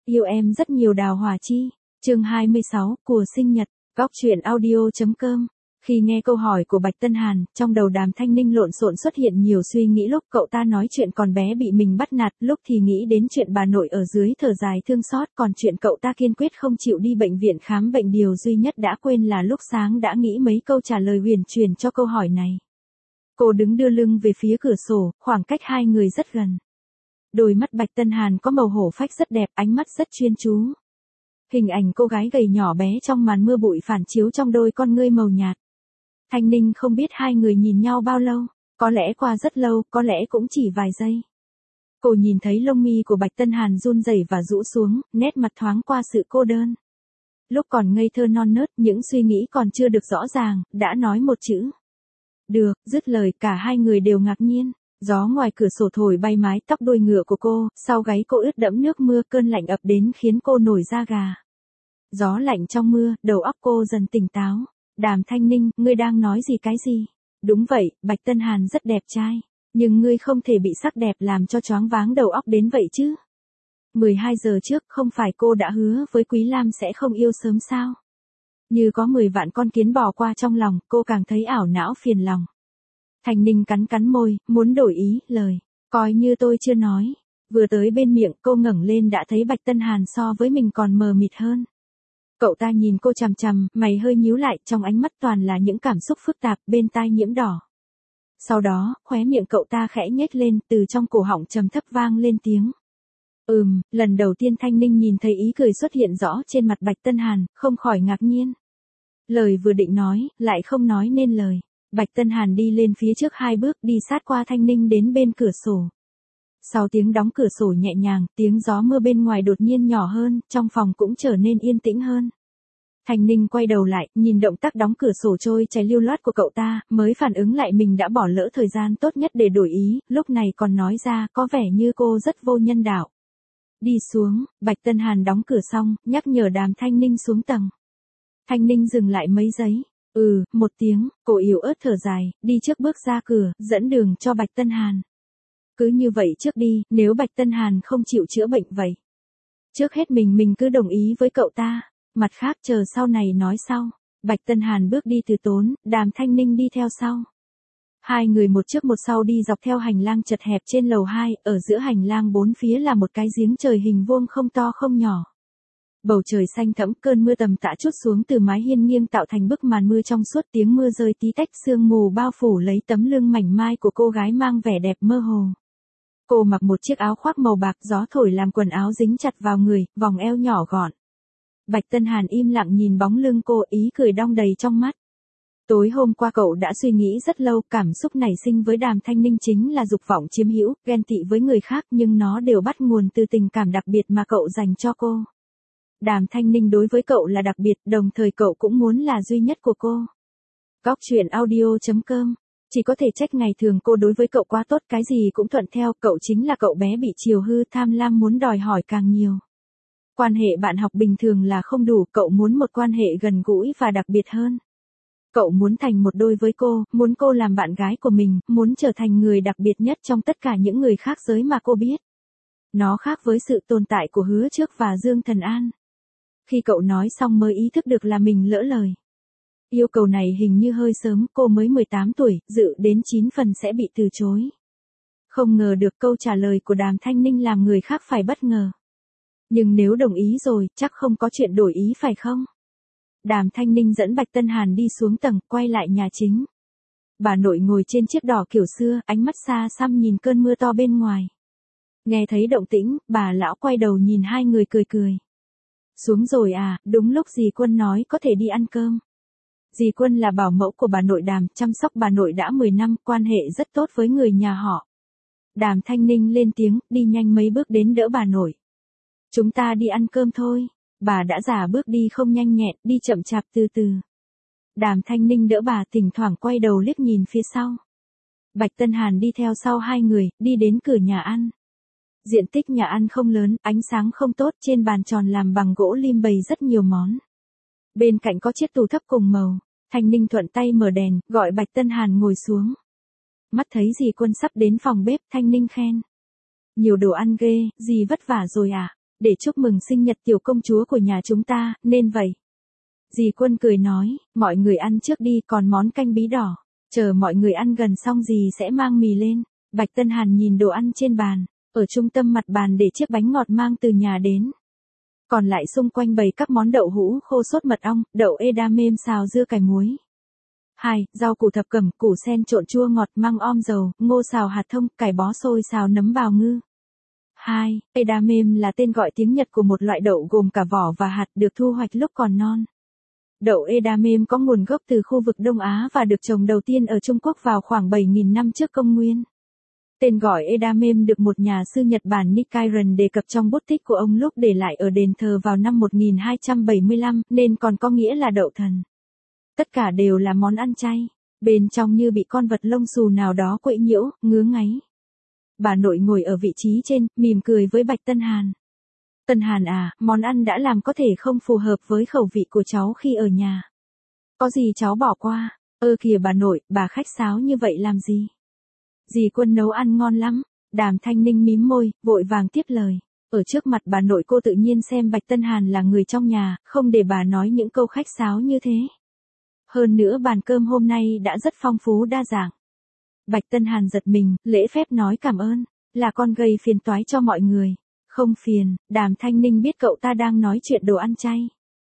Yêu em rất nhiều Đào Hỏa Chi. Chương 26, của sinh nhật. Góc truyện audio.com. Khi nghe câu hỏi của Bạch Tân Hàn, trong đầu Đàm Thanh Ninh lộn xộn xuất hiện nhiều suy nghĩ. Lúc cậu ta nói chuyện còn bé bị mình bắt nạt, lúc thì nghĩ đến chuyện bà nội ở dưới thở dài thương xót, còn chuyện cậu ta kiên quyết không chịu đi bệnh viện khám bệnh. Điều duy nhất đã quên là lúc sáng đã nghĩ mấy câu trả lời huyền truyền cho câu hỏi này. Cô đứng đưa lưng về phía cửa sổ, khoảng cách hai người rất gần. Đôi mắt Bạch Tân Hàn có màu hổ phách rất đẹp, ánh mắt rất chuyên chú. Hình ảnh cô gái gầy nhỏ bé trong màn mưa bụi phản chiếu trong đôi con ngươi màu nhạt. Thanh Ninh không biết hai người nhìn nhau bao lâu, có lẽ qua rất lâu, có lẽ cũng chỉ vài giây. Cô nhìn thấy lông mi của Bạch Tân Hàn run rẩy và rũ xuống, nét mặt thoáng qua sự cô đơn. Lúc còn ngây thơ non nớt, những suy nghĩ còn chưa được rõ ràng, đã nói một chữ. Được, dứt lời cả hai người đều ngạc nhiên. Gió ngoài cửa sổ thổi bay mái tóc đuôi ngựa của cô, sau gáy cô ướt đẫm nước mưa, cơn lạnh ập đến khiến cô nổi da gà. Gió lạnh trong mưa, đầu óc cô dần tỉnh táo. Đàm Thanh Ninh, ngươi đang nói gì cái gì? Đúng vậy, Bạch Tân Hàn rất đẹp trai. Nhưng ngươi không thể bị sắc đẹp làm cho choáng váng đầu óc đến vậy chứ. 12 giờ trước không phải cô đã hứa với Quý Lam sẽ không yêu sớm sao? Như có 10 vạn con kiến bò qua trong lòng, cô càng thấy ảo não phiền lòng. Thanh Ninh cắn cắn môi, muốn đổi ý, lời. Coi như tôi chưa nói. Vừa tới bên miệng, cô ngẩng lên đã thấy Bạch Tân Hàn so với mình còn mờ mịt hơn. Cậu ta nhìn cô chằm chằm, mày hơi nhíu lại, trong ánh mắt toàn là những cảm xúc phức tạp, bên tai nhiễm đỏ. Sau đó, khóe miệng cậu ta khẽ nhếch lên, từ trong cổ họng trầm thấp vang lên tiếng. Lần đầu tiên Thanh Ninh nhìn thấy ý cười xuất hiện rõ trên mặt Bạch Tân Hàn, không khỏi ngạc nhiên. Lời vừa định nói, lại không nói nên lời. Bạch Tân Hàn đi lên phía trước 2 bước, đi sát qua Thanh Ninh đến bên cửa sổ. Sau tiếng đóng cửa sổ nhẹ nhàng, tiếng gió mưa bên ngoài đột nhiên nhỏ hơn, trong phòng cũng trở nên yên tĩnh hơn. Thanh Ninh quay đầu lại, nhìn động tác đóng cửa sổ trôi chảy lưu loát của cậu ta, mới phản ứng lại mình đã bỏ lỡ thời gian tốt nhất để đổi ý, lúc này còn nói ra, có vẻ như cô rất vô nhân đạo. Đi xuống, Bạch Tân Hàn đóng cửa xong, nhắc nhở Đàm Thanh Ninh xuống tầng. Thanh Ninh dừng lại mấy giây. Một tiếng, cô yếu ớt thở dài, đi trước bước ra cửa, dẫn đường cho Bạch Tân Hàn. Cứ như vậy trước đi, nếu Bạch Tân Hàn không chịu chữa bệnh vậy. Trước hết mình cứ đồng ý với cậu ta, mặt khác chờ sau này nói sau. Bạch Tân Hàn bước đi từ tốn, Đàm Thanh Ninh đi theo sau. Hai người một trước một sau đi dọc theo hành lang chật hẹp trên lầu 2, ở giữa hành lang bốn phía là một cái giếng trời hình vuông không to không nhỏ. Bầu trời xanh thẫm, cơn mưa tầm tã trút xuống từ mái hiên nghiêng tạo thành bức màn mưa trong suốt, tiếng mưa rơi tí tách, sương mù bao phủ lấy tấm lưng mảnh mai của cô gái mang vẻ đẹp mơ hồ. Cô mặc một chiếc áo khoác màu bạc, gió thổi làm quần áo dính chặt vào người, vòng eo nhỏ gọn. Bạch Tân Hàn im lặng nhìn bóng lưng cô, ý cười đong đầy trong mắt. Tối hôm qua cậu đã suy nghĩ rất lâu, cảm xúc nảy sinh với Đàm Thanh Ninh chính là dục vọng chiếm hữu, ghen tị với người khác, nhưng nó đều bắt nguồn từ tình cảm đặc biệt mà cậu dành cho cô. Đàm Thanh Ninh đối với cậu là đặc biệt, đồng thời cậu cũng muốn là duy nhất của cô. Góc truyện audio.com. Chỉ có thể trách ngày thường cô đối với cậu quá tốt, cái gì cũng thuận theo, cậu chính là cậu bé bị chiều hư, tham lam muốn đòi hỏi càng nhiều. Quan hệ bạn học bình thường là không đủ, cậu muốn một quan hệ gần gũi và đặc biệt hơn. Cậu muốn thành một đôi với cô, muốn cô làm bạn gái của mình, muốn trở thành người đặc biệt nhất trong tất cả những người khác giới mà cô biết. Nó khác với sự tồn tại của Hứa Trước và Dương Thần An. Khi cậu nói xong mới ý thức được là mình lỡ lời. Yêu cầu này hình như hơi sớm, cô mới 18 tuổi, dự đến 9 phần sẽ bị từ chối. Không ngờ được câu trả lời của Đàm Thanh Ninh làm người khác phải bất ngờ. Nhưng nếu đồng ý rồi, chắc không có chuyện đổi ý phải không? Đàm Thanh Ninh dẫn Bạch Tân Hàn đi xuống tầng, quay lại nhà chính. Bà nội ngồi trên chiếc đỏ kiểu xưa, ánh mắt xa xăm nhìn cơn mưa to bên ngoài. Nghe thấy động tĩnh, bà lão quay đầu nhìn hai người cười cười. Xuống rồi à, đúng lúc dì Quân nói có thể đi ăn cơm. Dì Quân là bảo mẫu của bà nội Đàm, chăm sóc bà nội đã 10 năm, quan hệ rất tốt với người nhà họ. Đàm Thanh Ninh lên tiếng, đi nhanh mấy bước đến đỡ bà nội. Chúng ta đi ăn cơm thôi. Bà đã già bước đi không nhanh nhẹn, đi chậm chạp từ từ. Đàm Thanh Ninh đỡ bà, thỉnh thoảng quay đầu liếc nhìn phía sau. Bạch Tân Hàn đi theo sau hai người, đi đến cửa nhà ăn. Diện tích nhà ăn không lớn, ánh sáng không tốt, trên bàn tròn làm bằng gỗ lim bày rất nhiều món. Bên cạnh có chiếc tủ thấp cùng màu. Thanh Ninh thuận tay mở đèn, gọi Bạch Tân Hàn ngồi xuống. Mắt thấy dì Quân sắp đến phòng bếp, Thanh Ninh khen. Nhiều đồ ăn ghê, dì vất vả rồi à? để chúc mừng sinh nhật tiểu công chúa của nhà chúng ta, nên vậy. Dì Quân cười nói, mọi người ăn trước đi, còn món canh bí đỏ. Chờ mọi người ăn gần xong dì sẽ mang mì lên. Bạch Tân Hàn nhìn đồ ăn trên bàn, ở trung tâm mặt bàn để chiếc bánh ngọt mang từ nhà đến. Còn lại xung quanh bày các món đậu hũ khô sốt mật ong, đậu edamame xào dưa cải muối. 2. Rau củ thập cẩm, củ sen trộn chua ngọt, măng om dầu, ngô xào hạt thông, cải bó xôi xào nấm bào ngư. 2. Edamame là tên gọi tiếng Nhật của một loại đậu gồm cả vỏ và hạt, được thu hoạch lúc còn non. Đậu edamame có nguồn gốc từ khu vực Đông Á và được trồng đầu tiên ở Trung Quốc vào khoảng 7.000 năm trước công nguyên. Tên gọi edamame được một nhà sư Nhật Bản Nichiren đề cập trong bút tích của ông lúc để lại ở đền thờ vào năm 1275, nên còn có nghĩa là đậu thần. Tất cả đều là món ăn chay, bên trong như bị con vật lông xù nào đó quậy nhiễu, ngứa ngáy. Bà nội ngồi ở vị trí trên, mỉm cười với Bạch Tân Hàn. Tân Hàn à, món ăn đã làm có thể không phù hợp với khẩu vị của cháu khi ở nhà. Có gì cháu bỏ qua, kìa bà nội, bà khách sáo như vậy làm gì? Dì Quân nấu ăn ngon lắm. Đàm Thanh Ninh mím môi, vội vàng tiếp lời. Ở trước mặt bà nội cô tự nhiên xem Bạch Tân Hàn là người trong nhà, không để bà nói những câu khách sáo như thế. Hơn nữa bàn cơm hôm nay đã rất phong phú đa dạng. Bạch Tân Hàn giật mình, lễ phép nói cảm ơn, là con gây phiền toái cho mọi người. Không phiền, Đàm Thanh Ninh biết cậu ta đang nói chuyện đồ ăn chay.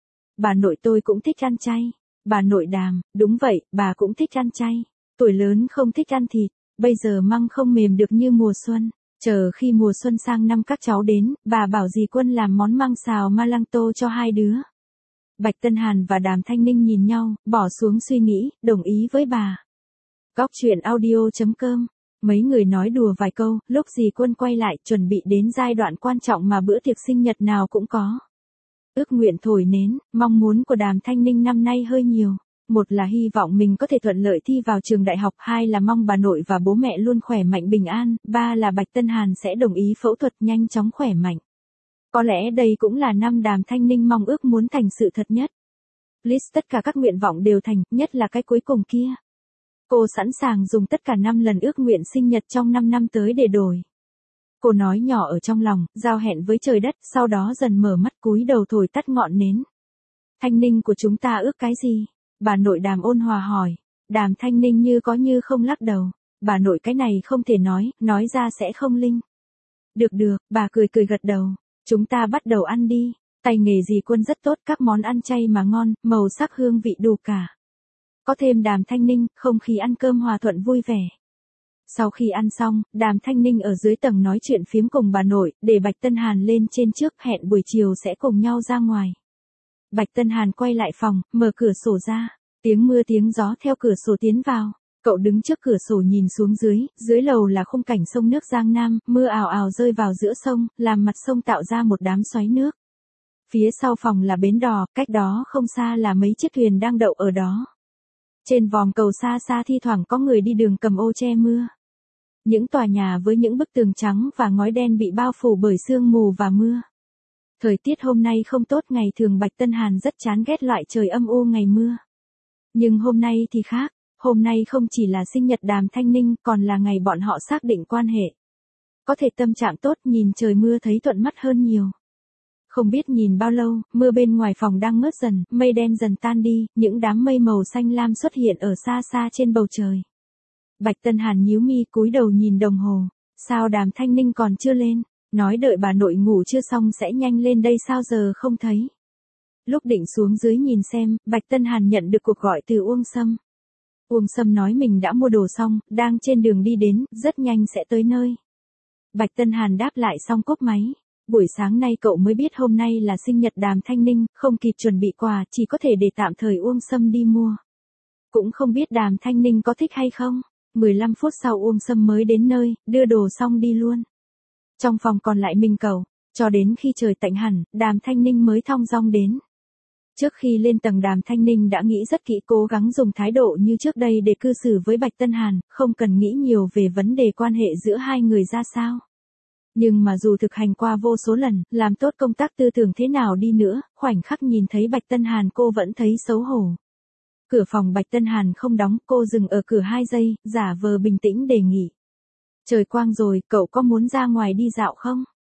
Bà nội tôi cũng thích ăn chay. Bà nội Đàm, đúng vậy, bà cũng thích ăn chay. Tuổi lớn không thích ăn thịt, bây giờ măng không mềm được như mùa xuân. Chờ khi mùa xuân sang năm các cháu đến, bà bảo dì Quân làm món măng xào Malanto cho hai đứa. Bạch Tân Hàn và Đàm Thanh Ninh nhìn nhau, bỏ xuống suy nghĩ, đồng ý với bà. Góc truyện audio.com. Mấy người nói đùa vài câu, lúc dì Quân quay lại chuẩn bị đến giai đoạn quan trọng mà bữa tiệc sinh nhật nào cũng có. Ước nguyện thổi nến, mong muốn của Đàm Thanh Ninh năm nay hơi nhiều. Một là hy vọng mình có thể thuận lợi thi vào trường đại học, 2 là mong bà nội và bố mẹ luôn khỏe mạnh bình an, 3 là Bạch Tân Hàn sẽ đồng ý phẫu thuật nhanh chóng khỏe mạnh. Có lẽ đây cũng là năm Đàm Thanh Ninh mong ước muốn thành sự thật nhất. List tất cả các nguyện vọng đều thành, nhất là cái cuối cùng kia. Cô sẵn sàng dùng tất cả 5 lần ước nguyện sinh nhật trong 5 năm tới để đổi. Cô nói nhỏ ở trong lòng, giao hẹn với trời đất, sau đó dần mở mắt cúi đầu thổi tắt ngọn nến. Thanh Ninh của chúng ta ước cái gì? Bà nội Đàm ôn hòa hỏi. Đàm Thanh Ninh như có như không lắc đầu. Bà nội cái này không thể nói ra sẽ không linh. Được, bà cười gật đầu. Chúng ta bắt đầu ăn đi. Tay nghề dì Quân rất tốt, các món ăn chay mà ngon, màu sắc hương vị đủ cả. Có thêm Đàm Thanh Ninh, không khí ăn cơm hòa thuận vui vẻ. Sau khi ăn xong, Đàm Thanh Ninh ở dưới tầng nói chuyện phiếm cùng bà nội, để Bạch Tân Hàn lên trên trước, hẹn buổi chiều sẽ cùng nhau ra ngoài. Bạch Tân Hàn quay lại phòng, mở cửa sổ ra. Tiếng mưa tiếng gió theo cửa sổ tiến vào. Cậu đứng trước cửa sổ nhìn xuống dưới lầu là khung cảnh sông nước Giang Nam, mưa ào ào rơi vào giữa sông, làm mặt sông tạo ra một đám xoáy nước. Phía sau phòng là bến đò, cách đó không xa là mấy chiếc thuyền đang đậu ở đó. Trên vòm cầu xa xa thi thoảng có người đi đường cầm ô che mưa. Những tòa nhà với những bức tường trắng và ngói đen bị bao phủ bởi sương mù và mưa. Thời tiết hôm nay không tốt, ngày thường Bạch Tân Hàn rất chán ghét loại trời âm u ngày mưa. Nhưng hôm nay thì khác, hôm nay không chỉ là sinh nhật Đàm Thanh Ninh, còn là ngày bọn họ xác định quan hệ. Có thể tâm trạng tốt, nhìn trời mưa thấy thuận mắt hơn nhiều. Không biết nhìn bao lâu, mưa bên ngoài phòng đang ngớt dần, mây đen dần tan đi, những đám mây màu xanh lam xuất hiện ở xa xa trên bầu trời. Bạch Tân Hàn nhíu mi cúi đầu nhìn đồng hồ, sao Đàm Thanh Ninh còn chưa lên, nói đợi bà nội ngủ chưa xong sẽ nhanh lên đây, sao giờ không thấy. Lúc định xuống dưới nhìn xem, Bạch Tân Hàn nhận được cuộc gọi từ Uông Sâm. Uông Sâm nói mình đã mua đồ xong, đang trên đường đi đến, rất nhanh sẽ tới nơi. Bạch Tân Hàn đáp lại xong cúp máy. Buổi sáng nay cậu mới biết hôm nay là sinh nhật Đàm Thanh Ninh, không kịp chuẩn bị quà, chỉ có thể để tạm thời Uông Sâm đi mua. Cũng không biết Đàm Thanh Ninh có thích hay không. 15 phút sau Uông Sâm mới đến nơi, đưa đồ xong đi luôn. Trong phòng còn lại mình cậu, cho đến khi trời tạnh hẳn, Đàm Thanh Ninh mới thong dong đến. Trước khi lên tầng Đàm Thanh Ninh đã nghĩ rất kỹ, cố gắng dùng thái độ như trước đây để cư xử với Bạch Tân Hàn, không cần nghĩ nhiều về vấn đề quan hệ giữa hai người ra sao. Nhưng mà dù thực hành qua vô số lần, làm tốt công tác tư tưởng thế nào đi nữa, khoảnh khắc nhìn thấy Bạch Tân Hàn cô vẫn thấy xấu hổ. Cửa phòng Bạch Tân Hàn không đóng, cô dừng ở cửa 2 giây, giả vờ bình tĩnh đề nghị. Trời quang rồi, cậu có muốn ra ngoài đi dạo không?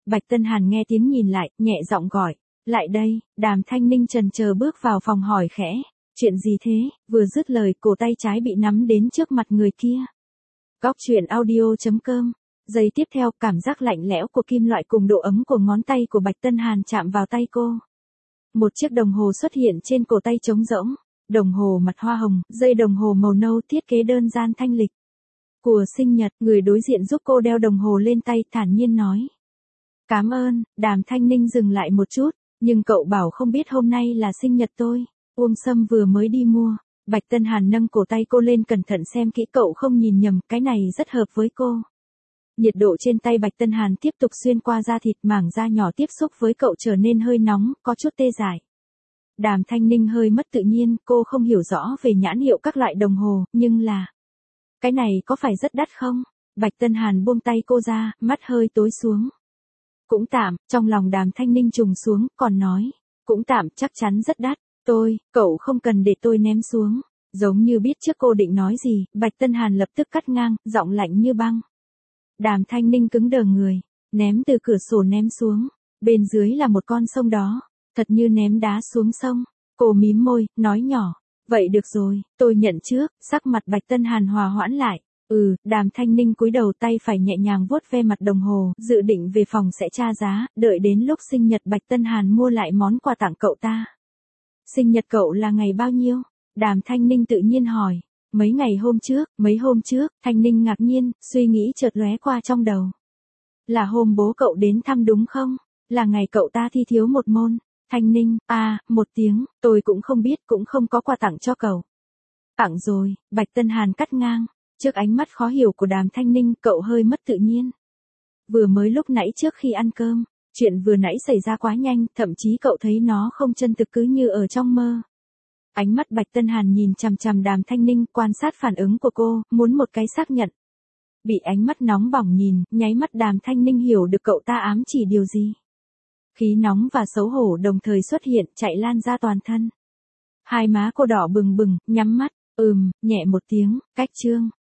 Bạch Tân Hàn nghe tiếng nhìn lại, nhẹ giọng gọi. Lại đây, Đàm Thanh Ninh chần chờ bước vào phòng hỏi khẽ. Chuyện gì thế? Vừa dứt lời, cổ tay trái bị nắm đến trước mặt người kia. Góc truyện audio.com. Giây tiếp theo, cảm giác lạnh lẽo của kim loại cùng độ ấm của ngón tay của Bạch Tân Hàn chạm vào tay cô. Một chiếc đồng hồ xuất hiện trên cổ tay trống rỗng. Đồng hồ mặt hoa hồng, dây đồng hồ màu nâu thiết kế đơn giản thanh lịch. Của sinh nhật, người đối diện giúp cô đeo đồng hồ lên tay, thản nhiên nói. Cảm ơn. Đàm Thanh Ninh dừng lại một chút, nhưng cậu bảo không biết hôm nay là sinh nhật tôi. Uông Sâm vừa mới đi mua. Bạch Tân Hàn nâng cổ tay cô lên cẩn thận xem kỹ, cậu không nhìn nhầm, cái này rất hợp với cô. Nhiệt độ trên tay Bạch Tân Hàn tiếp tục xuyên qua da thịt, mảng da nhỏ tiếp xúc với cậu trở nên hơi nóng, có chút tê dại. Đàm Thanh Ninh hơi mất tự nhiên, cô không hiểu rõ về nhãn hiệu các loại đồng hồ, nhưng là... Cái này có phải rất đắt không? Bạch Tân Hàn buông tay cô ra, mắt hơi tối xuống. Cũng tạm, trong lòng Đàm Thanh Ninh trùng xuống, còn nói. Cũng tạm, chắc chắn rất đắt. Cậu không cần để tôi ném xuống. Giống như biết trước cô định nói gì, Bạch Tân Hàn lập tức cắt ngang, giọng lạnh như băng. Đàm Thanh Ninh cứng đờ người, ném từ cửa sổ ném xuống. Bên dưới là một con sông đó, thật như ném đá xuống sông. Cô mím môi, nói nhỏ. Vậy được rồi, tôi nhận trước. Sắc mặt Bạch Tân Hàn hòa hoãn lại. Đàm Thanh Ninh cúi đầu, tay phải nhẹ nhàng vuốt ve mặt đồng hồ, dự định về phòng sẽ tra giá, đợi đến lúc sinh nhật Bạch Tân Hàn mua lại món quà tặng cậu ta. Sinh nhật cậu là ngày bao nhiêu? Đàm Thanh Ninh tự nhiên hỏi. Mấy hôm trước, Thanh Ninh ngạc nhiên, suy nghĩ chợt lóe qua trong đầu. Là hôm bố cậu đến thăm đúng không? Là ngày cậu ta thi thiếu một môn. Thanh Ninh, một tiếng, tôi cũng không biết, cũng không có quà tặng cho cậu. Tặng rồi, Bạch Tân Hàn cắt ngang. Trước ánh mắt khó hiểu của Đàm Thanh Ninh, cậu hơi mất tự nhiên. Vừa mới lúc nãy trước khi ăn cơm, chuyện vừa nãy xảy ra quá nhanh, thậm chí cậu thấy nó không chân thực, cứ như ở trong mơ. Ánh mắt Bạch Tân Hàn nhìn chằm chằm Đàm Thanh Ninh, quan sát phản ứng của cô, muốn một cái xác nhận. Bị ánh mắt nóng bỏng nhìn, nháy mắt Đàm Thanh Ninh hiểu được cậu ta ám chỉ điều gì. Khí nóng và xấu hổ đồng thời xuất hiện, chạy lan ra toàn thân. Hai má cô đỏ bừng bừng, nhắm mắt, nhẹ một tiếng, cách chương.